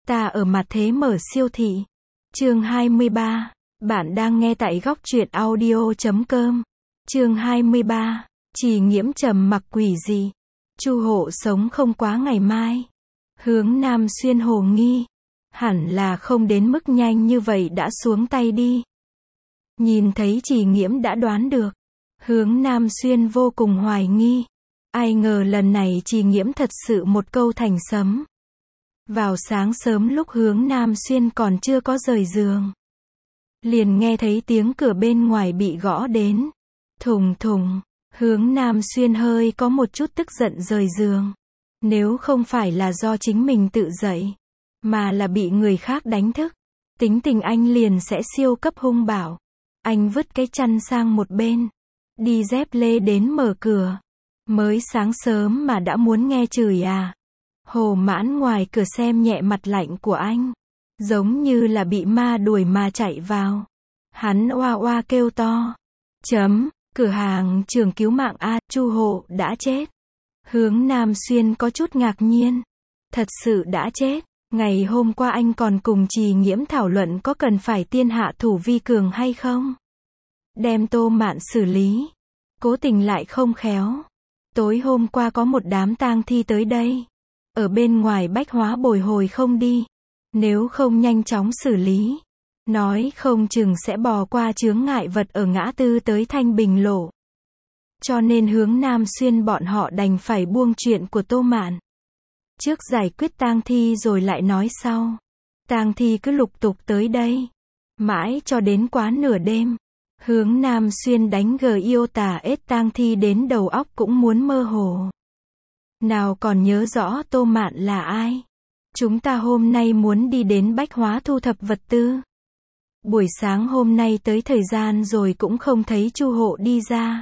Ta ở mặt thế mở siêu thị. Chương 23. Bạn đang nghe tại góc truyện audio.com. Chương 23. Trì Nghiễm trầm mặc quỷ dị. Chu Hộ sống không quá ngày mai. Hướng Nam Xuyên hồ nghi. Hẳn là không đến mức nhanh như vậy đã xuống tay đi. Nhìn thấy Trì Nghiễm đã đoán được. Hướng Nam Xuyên vô cùng hoài nghi. Ai ngờ lần này Trì Nghiễm thật sự một câu thành sấm. Vào sáng sớm lúc Hướng Nam Xuyên còn chưa có rời giường, liền nghe thấy tiếng cửa bên ngoài bị gõ đến. Thùng thùng. Hướng Nam Xuyên hơi có một chút tức giận rời giường. Nếu không phải là do chính mình tự dậy, mà là bị người khác đánh thức, tính tình anh liền sẽ siêu cấp hung bạo. Anh vứt cái chăn sang một bên, đi dép lê đến mở cửa. Mới sáng sớm mà đã muốn nghe chửi à? Hồ Mãn ngoài cửa xem nhẹ mặt lạnh của anh, giống như là bị ma đuổi mà chạy vào. Hắn oa oa kêu to. Cửa hàng trường cứu mạng A, Chu Hộ đã chết. Hướng Nam Xuyên có chút ngạc nhiên. Thật sự đã chết. Ngày hôm qua anh còn cùng Trì Nghiễm thảo luận có cần phải tiên hạ thủ vi cường hay không. Đem Tô Mạn xử lý. Cố tình lại không khéo. Tối hôm qua có một đám tang thi tới đây. Ở bên ngoài bách hóa bồi hồi không đi. Nếu không nhanh chóng xử lý, nói không chừng sẽ bò qua chướng ngại vật ở ngã tư tới Thanh Bình Lộ. Cho nên Hướng Nam Xuyên bọn họ đành phải buông chuyện của Tô Mạn. Trước giải quyết tang thi rồi lại nói sau. Tang thi cứ lục tục tới đây. Mãi cho đến quá nửa đêm. Hướng Nam Xuyên đánh GIOTA-S tang thi đến đầu óc cũng muốn mơ hồ. Nào còn nhớ rõ Tô Mạn là ai? Chúng ta hôm nay muốn đi đến bách hóa thu thập vật tư. Buổi sáng hôm nay tới thời gian rồi cũng không thấy Chu Hộ đi ra.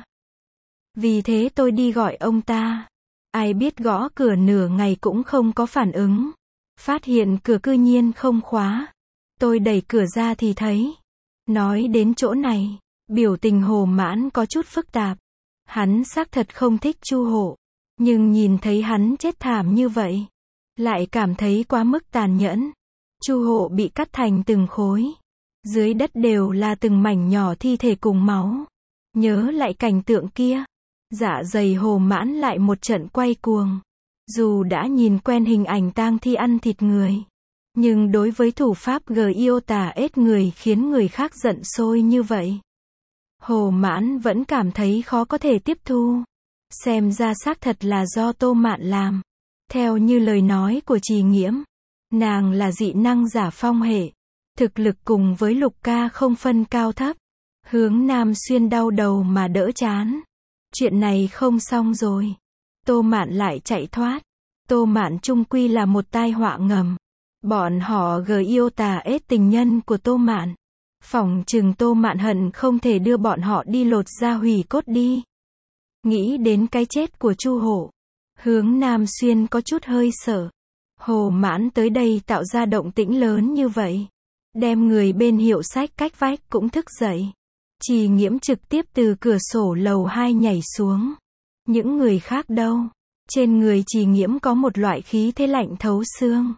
Vì thế tôi đi gọi ông ta. Ai biết gõ cửa nửa ngày cũng không có phản ứng. Phát hiện cửa cư nhiên không khóa. Tôi đẩy cửa ra thì thấy. Nói đến chỗ này, biểu tình Hồ Mãn có chút phức tạp. Hắn xác thật không thích Chu Hộ. Nhưng nhìn thấy hắn chết thảm như vậy, lại cảm thấy quá mức tàn nhẫn. Chu Hộ bị cắt thành từng khối. Dưới đất đều là từng mảnh nhỏ thi thể cùng máu. Nhớ lại cảnh tượng kia, dạ dày Hồ Mãn lại một trận quay cuồng. Dù đã nhìn quen hình ảnh tang thi ăn thịt người, nhưng đối với thủ pháp GIOTA-S người khiến người khác giận sôi như vậy, Hồ Mãn vẫn cảm thấy khó có thể tiếp thu. Xem ra xác thật là do Tô Mạn làm. Theo như lời nói của Trì Nghiễm, nàng là dị năng giả phong hệ. Thực lực cùng với Lục ca không phân cao thấp. Hướng Nam Xuyên đau đầu mà đỡ chán. Chuyện này không xong rồi. Tô Mạn lại chạy thoát. Tô Mạn chung quy là một tai họa ngầm. Bọn họ GIOTA-S tình nhân của Tô Mạn. Phỏng chừng Tô Mạn hận không thể đưa bọn họ đi lột da hủy cốt đi. Nghĩ đến cái chết của Chu Hộ, Hướng Nam Xuyên có chút hơi sợ. Hồ Mãn tới đây tạo ra động tĩnh lớn như vậy, đem người bên hiệu sách cách vách cũng thức dậy. Trì Nghiễm trực tiếp từ cửa sổ lầu 2 nhảy xuống. Những người khác đâu? Trên người Trì Nghiễm có một loại khí thế lạnh thấu xương.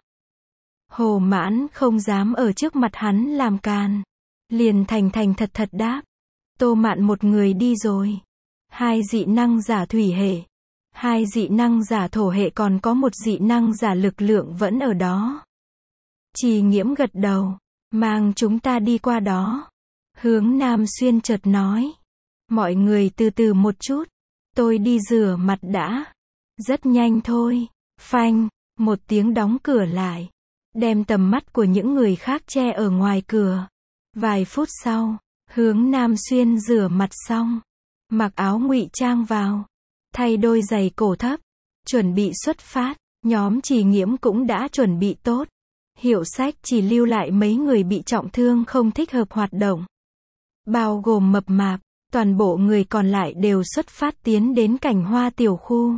Hồ Mãn không dám ở trước mặt hắn làm càn, liền thành thành thật thật đáp. Tô Mạn một người đi rồi. 2 dị năng giả thủy hệ, 2 dị năng giả thổ hệ, còn có một dị năng giả lực lượng vẫn ở đó. Trì Nghiễm gật đầu. Mang chúng ta đi qua đó. Hướng Nam Xuyên chợt nói. Mọi người từ từ một chút. Tôi đi rửa mặt đã. Rất nhanh thôi. Phanh, một tiếng đóng cửa lại. Đem tầm mắt của những người khác che ở ngoài cửa. Vài phút sau, Hướng Nam Xuyên rửa mặt xong. Mặc áo ngụy trang vào. Thay đôi giày cổ thấp. Chuẩn bị xuất phát. Nhóm Trì Nghiễm cũng đã chuẩn bị tốt. Hiệu sách chỉ lưu lại mấy người bị trọng thương không thích hợp hoạt động. Bao gồm mập mạp. Toàn bộ người còn lại đều xuất phát tiến đến Cảnh Hoa tiểu khu.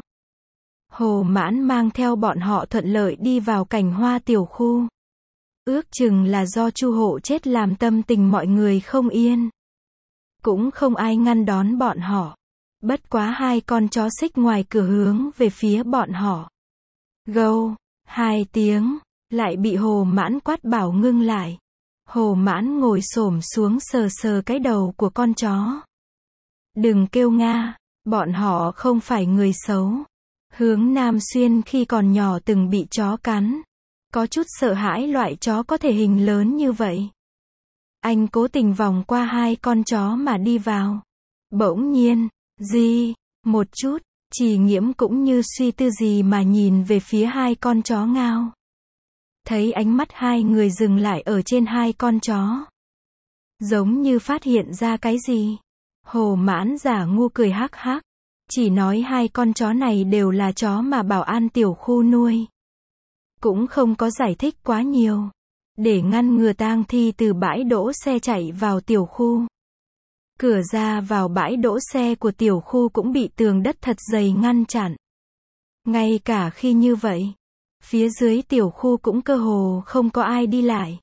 Hồ Mãn mang theo bọn họ thuận lợi đi vào Cảnh Hoa tiểu khu. Ước chừng là do Chu Hộ chết làm tâm tình mọi người không yên. Cũng không ai ngăn đón bọn họ. Bất quá 2 con chó xích ngoài cửa hướng về phía bọn họ. Gâu, 2 tiếng, lại bị Hồ Mãn quát bảo ngưng lại. Hồ Mãn ngồi xổm xuống sờ sờ cái đầu của con chó. Đừng kêu nga, bọn họ không phải người xấu. Hướng Nam Xuyên khi còn nhỏ từng bị chó cắn. Có chút sợ hãi loại chó có thể hình lớn như vậy. Anh cố tình vòng qua hai con chó mà đi vào. Bỗng nhiên, một chút, Trì Nghiễm cũng như suy tư gì mà nhìn về phía hai con chó ngao. Thấy ánh mắt hai người dừng lại ở trên hai con chó. Giống như phát hiện ra cái gì. Hồ Mãn giả ngu cười hắc hắc. Chỉ nói hai con chó này đều là chó mà bảo an tiểu khu nuôi. Cũng không có giải thích quá nhiều. Để ngăn ngừa tang thi từ bãi đỗ xe chạy vào tiểu khu. Cửa ra vào bãi đỗ xe của tiểu khu cũng bị tường đất thật dày ngăn chặn. Ngay cả khi như vậy, phía dưới tiểu khu cũng cơ hồ không có ai đi lại.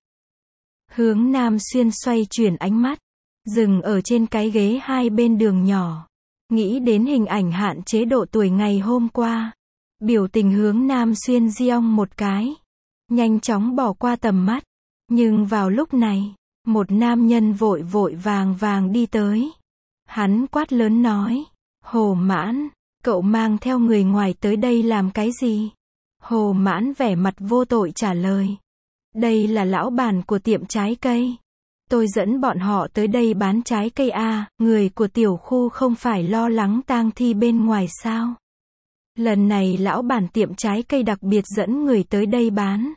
Hướng Nam Xuyên xoay chuyển ánh mắt, dừng ở trên cái ghế hai bên đường nhỏ. Nghĩ đến hình ảnh hạn chế độ tuổi ngày hôm qua. Biểu tình Hướng Nam Xuyên giong một cái. Nhanh chóng bỏ qua tầm mắt. Nhưng vào lúc này, một nam nhân vội vội vàng vàng đi tới. Hắn quát lớn nói. Hồ Mãn, cậu mang theo người ngoài tới đây làm cái gì? Hồ Mãn vẻ mặt vô tội trả lời. Đây là lão bản của tiệm trái cây. Tôi dẫn bọn họ tới đây bán trái cây à, người của tiểu khu không phải lo lắng tang thi bên ngoài sao? Lần này lão bản tiệm trái cây đặc biệt dẫn người tới đây bán.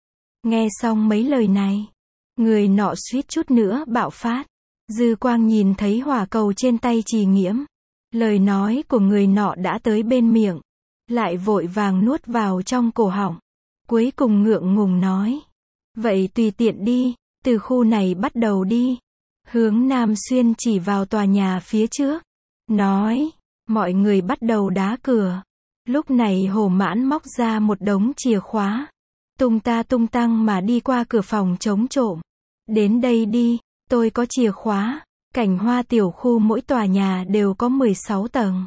Nghe xong mấy lời này, người nọ suýt chút nữa bạo phát. Dư quang nhìn thấy hỏa cầu trên tay Trì Nghiễm. Lời nói của người nọ đã tới bên miệng, lại vội vàng nuốt vào trong cổ họng. Cuối cùng ngượng ngùng nói. Vậy tùy tiện đi, từ khu này bắt đầu đi. Hướng Nam Xuyên chỉ vào tòa nhà phía trước. Nói, mọi người bắt đầu đá cửa. Lúc này Hồ Mãn móc ra một đống chìa khóa. Tung ta tung tăng mà đi qua cửa phòng chống trộm. Đến đây đi, tôi có chìa khóa. Cảnh Hoa tiểu khu mỗi tòa nhà đều có 16 tầng.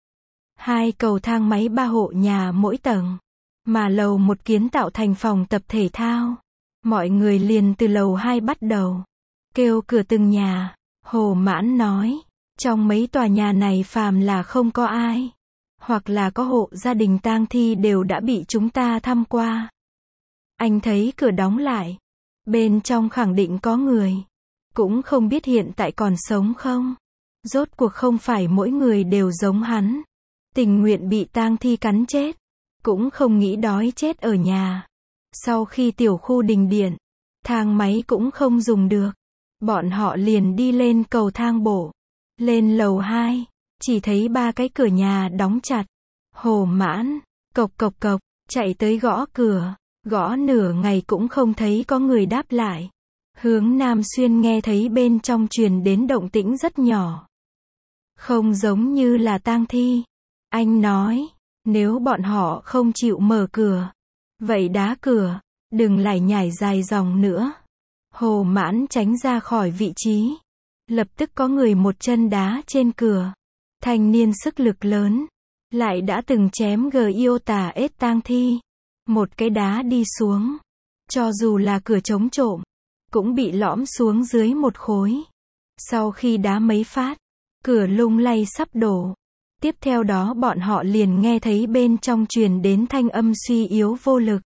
2 cầu thang máy 3 hộ nhà mỗi tầng. Mà lầu 1 kiến tạo thành phòng tập thể thao. Mọi người liền từ lầu 2 bắt đầu. Kêu cửa từng nhà. Hồ Mãn nói. Trong mấy tòa nhà này phàm là không có ai. Hoặc là có hộ gia đình tang thi đều đã bị chúng ta thăm qua. Anh thấy cửa đóng lại. Bên trong khẳng định có người. Cũng không biết hiện tại còn sống không. Rốt cuộc không phải mỗi người đều giống hắn. Tình nguyện bị tang thi cắn chết. Cũng không nghĩ đói chết ở nhà. Sau khi tiểu khu đình điện, thang máy cũng không dùng được. Bọn họ liền đi lên cầu thang bộ. Lên lầu 2, chỉ thấy 3 cái cửa nhà đóng chặt. Hồ Mãn, cộc cộc cộc, chạy tới gõ cửa. Gõ nửa ngày cũng không thấy có người đáp lại. Hướng Nam Xuyên nghe thấy bên trong truyền đến động tĩnh rất nhỏ. Không giống như là tang thi. Anh nói, nếu bọn họ không chịu mở cửa, vậy đá cửa, đừng lải nhải dài dòng nữa. Hồ Mãn tránh ra khỏi vị trí. Lập tức có người một chân đá trên cửa. Thanh niên sức lực lớn, lại đã từng chém Giota ết tang thi. Một cái đá đi xuống. Cho dù là cửa chống trộm, cũng bị lõm xuống dưới một khối. Sau khi đá mấy phát, cửa lung lay sắp đổ. Tiếp theo đó bọn họ liền nghe thấy bên trong truyền đến thanh âm suy yếu vô lực.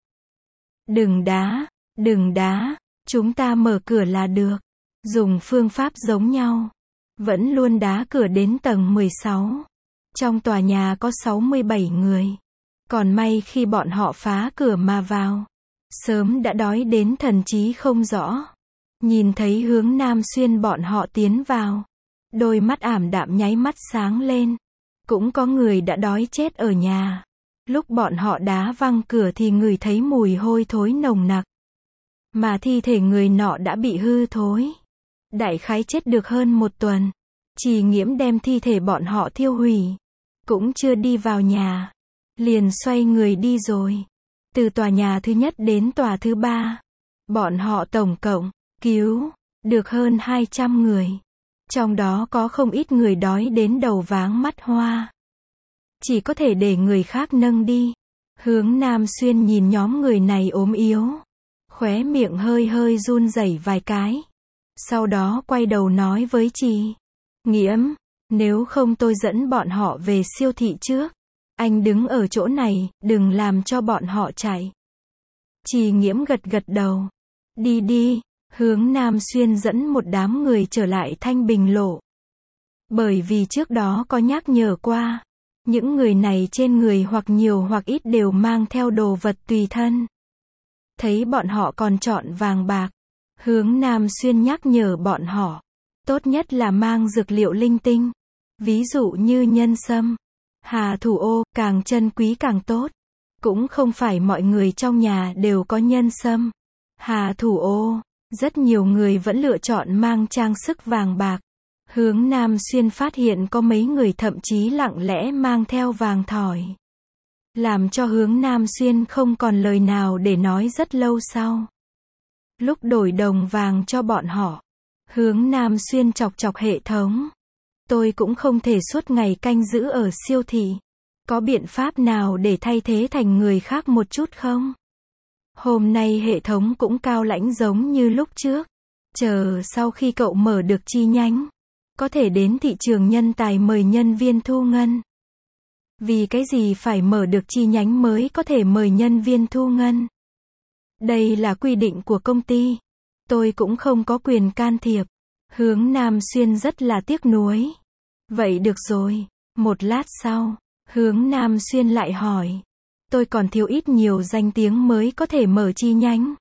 Đừng đá, chúng ta mở cửa là được. Dùng phương pháp giống nhau. Vẫn luôn đá cửa đến tầng 16. Trong tòa nhà có 67 người. Còn may khi bọn họ phá cửa mà vào. Sớm đã đói đến thần trí không rõ. Nhìn thấy Hướng Nam Xuyên bọn họ tiến vào. Đôi mắt ảm đạm nháy mắt sáng lên. Cũng có người đã đói chết ở nhà. Lúc bọn họ đá văng cửa thì ngửi thấy mùi hôi thối nồng nặc. Mà thi thể người nọ đã bị hư thối. Đại khái chết được hơn 1 tuần. Trì Nghiễm đem thi thể bọn họ thiêu hủy. Cũng chưa đi vào nhà. Liền xoay người đi rồi. Từ tòa nhà thứ nhất đến tòa thứ 3. Bọn họ tổng cộng cứu được hơn 200 người. Trong đó có không ít người đói đến đầu váng mắt hoa. Chỉ có thể để người khác nâng đi. Hướng Nam Xuyên nhìn nhóm người này ốm yếu. Khóe miệng hơi hơi run rẩy vài cái. Sau đó quay đầu nói với Trì Nghiễm, nếu không tôi dẫn bọn họ về siêu thị trước. Anh đứng ở chỗ này, đừng làm cho bọn họ chạy. Trì Nghiễm gật gật đầu. Đi đi. Hướng Nam Xuyên dẫn một đám người trở lại Thanh Bình Lộ. Bởi vì trước đó có nhắc nhở qua, những người này trên người hoặc nhiều hoặc ít đều mang theo đồ vật tùy thân. Thấy bọn họ còn chọn vàng bạc, Hướng Nam Xuyên nhắc nhở bọn họ, tốt nhất là mang dược liệu linh tinh, ví dụ như nhân sâm, hà thủ ô, càng chân quý càng tốt. Cũng không phải mọi người trong nhà đều có nhân sâm, hà thủ ô, rất nhiều người vẫn lựa chọn mang trang sức vàng bạc. Hướng Nam Xuyên phát hiện có mấy người thậm chí lặng lẽ mang theo vàng thỏi. Làm cho Hướng Nam Xuyên không còn lời nào để nói rất lâu sau. Lúc đổi đồng vàng cho bọn họ, Hướng Nam Xuyên chọc chọc hệ thống. Tôi cũng không thể suốt ngày canh giữ ở siêu thị. Có biện pháp nào để thay thế thành người khác một chút không? Hôm nay hệ thống cũng cao lãnh giống như lúc trước. Chờ sau khi cậu mở được chi nhánh, có thể đến thị trường nhân tài mời nhân viên thu ngân. Vì cái gì phải mở được chi nhánh mới có thể mời nhân viên thu ngân? Đây là quy định của công ty. Tôi cũng không có quyền can thiệp. Hướng Nam Xuyên rất là tiếc nuối. Vậy được rồi. Một lát sau, Hướng Nam Xuyên lại hỏi. Tôi còn thiếu ít nhiều danh tiếng mới có thể mở chi nhánh.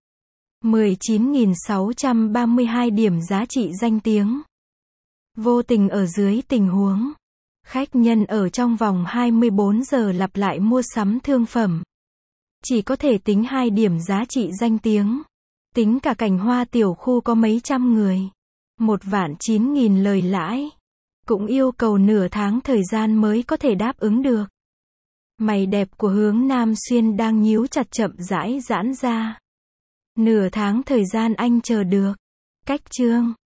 19.632 điểm giá trị danh tiếng. Vô tình ở dưới tình huống, khách nhân ở trong vòng 24 giờ lặp lại mua sắm thương phẩm. Chỉ có thể tính 2 điểm giá trị danh tiếng. Tính cả cảnh hoa tiểu khu có mấy trăm người. 1.900.000 lời lãi. Cũng yêu cầu nửa tháng thời gian mới có thể đáp ứng được. Mày đẹp của Hướng Nam Xuyên đang nhíu chặt chậm rãi giãn ra. Nửa tháng thời gian anh chờ được. Cách chương